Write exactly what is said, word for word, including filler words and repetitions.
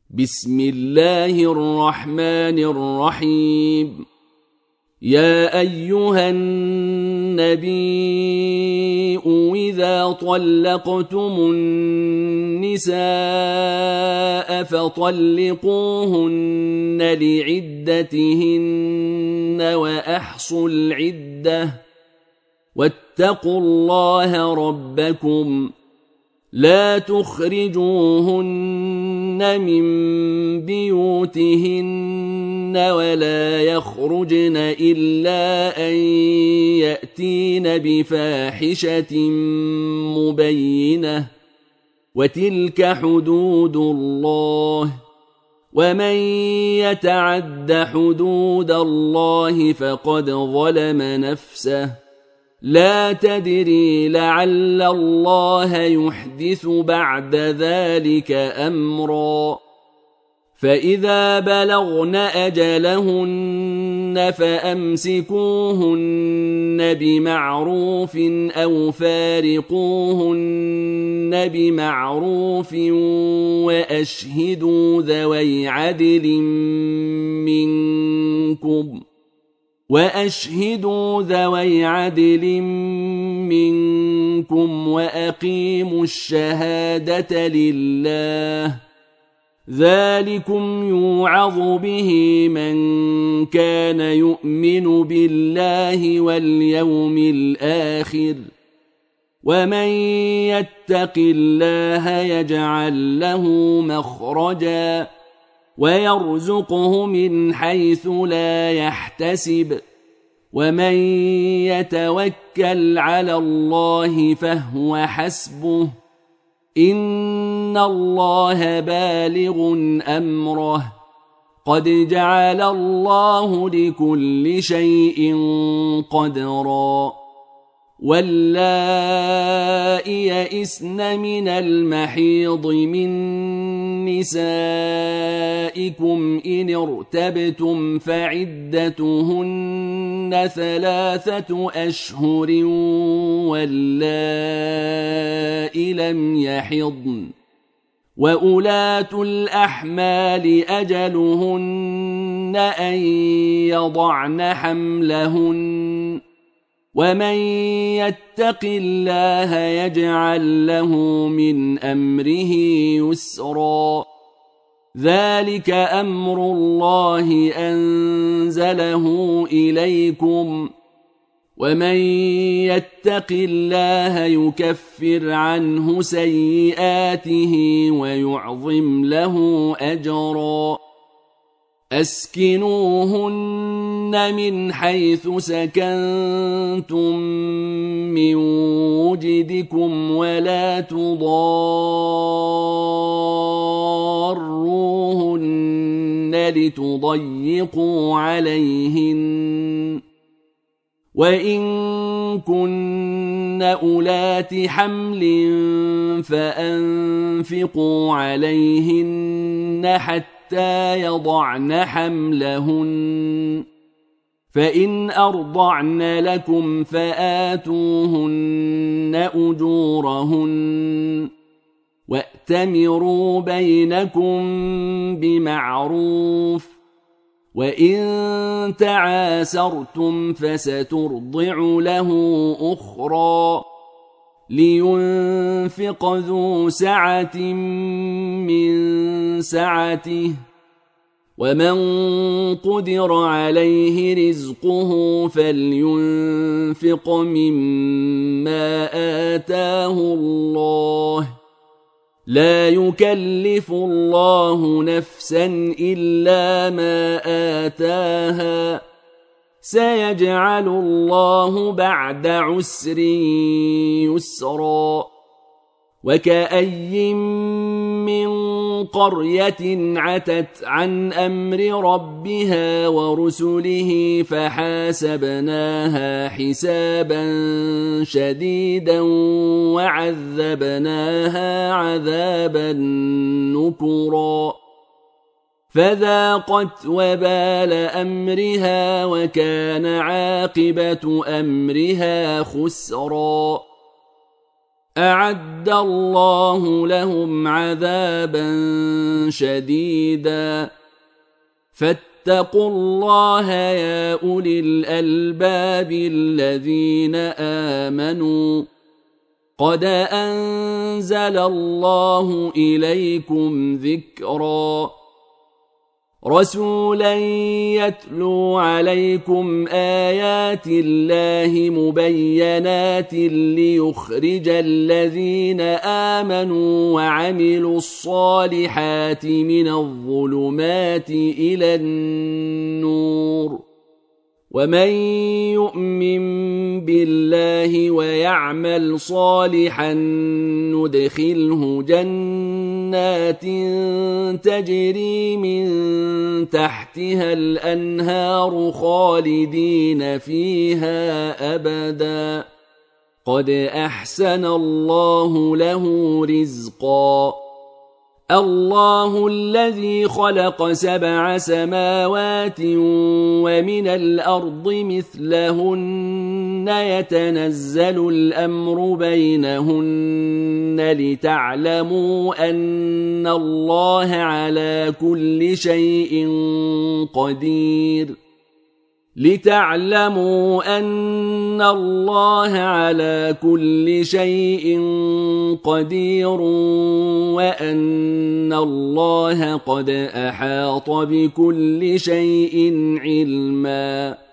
بسم الله الرحمن الرحيم. يا أيها النبي إذا طلقتم النساء فطلقوهن لعدتهن وأحصوا العدة واتقوا الله ربكم لا تخرجوهن من بيوتهن ولا يخرجن إلا أن يأتين بفاحشة مبينة وتلك حدود الله ومن يتعد حدود الله فقد ظلم نفسه لا تدري لعل الله يحدث بعد ذلك أمرا. فإذا بلغن أجلهن فأمسكوهن بمعروف أو فارقوهن بمعروف وأشهدوا ذوي عدل منكم وأشهدوا ذوي عدل منكم وأقيموا الشهادة لله ذلكم يوعظ به من كان يؤمن بالله واليوم الآخر ومن يتق الله يجعل له مخرجا ويرزقه من حيث لا يحتسب ومن يتوكل على الله فهو حسبه إن الله بالغ أمره قد جعل الله لكل شيء قدرا. واللائي يئسن من المحيض من نسائكم إن ارتبتم فعدتهن ثلاثة أشهر واللائي لم يحضن وأولاة الأحمال أجلهن أن يضعن حملهن ومن يتق الله يجعل له من أمره يسرا. ذلك أمر الله أنزله إليكم ومن يتق الله يكفر عنه سيئاته ويعظم له أجرا. أسكنوهن من حيث سكنتم من وجدكم ولا تضاروهن لتضيقوا عليهن وإن كن أولات حمل فأنفقوا عليهن حتى حتى يضعن حملهن فإن أرضعن لكم فآتوهن أجورهن وأتمروا بينكم بمعروف وإن تعاسرتم فسترضع له أخرى لينفق ذو سعة من سعته ومن قدر عليه رزقه فلينفق مما آتاه الله لا يكلف الله نفسا إلا ما آتاها سيجعل الله بعد عسر يسرا. وكأي من قرية عتت عن أمر ربها ورسله فحاسبناها حسابا شديدا وعذبناها عذابا نكرا فذاقت وبال أمرها وكان عاقبة أمرها خسرا. أعد الله لهم عذابا شديدا فاتقوا الله يا أولي الألباب الذين آمنوا قد أنزل الله إليكم ذكرا رسولا يتلو عليكم آيات الله مبينات ليخرج الذين آمنوا وعملوا الصالحات من الظلمات إلى النور ومن يؤمن بالله ويعمل صالحا ندخله جنات تجري من تحتها الأنهار خالدين فيها أبدا قد أحسن الله له رزقا الله الذي خلق سبع سماوات ومن الأرض مثلهن يتنزل الأمر بينهن لتعلموا أن الله على كل شيء قدير لتعلموا أن الله على كل شيء قدير وأن الله قد أحاط بكل شيء علما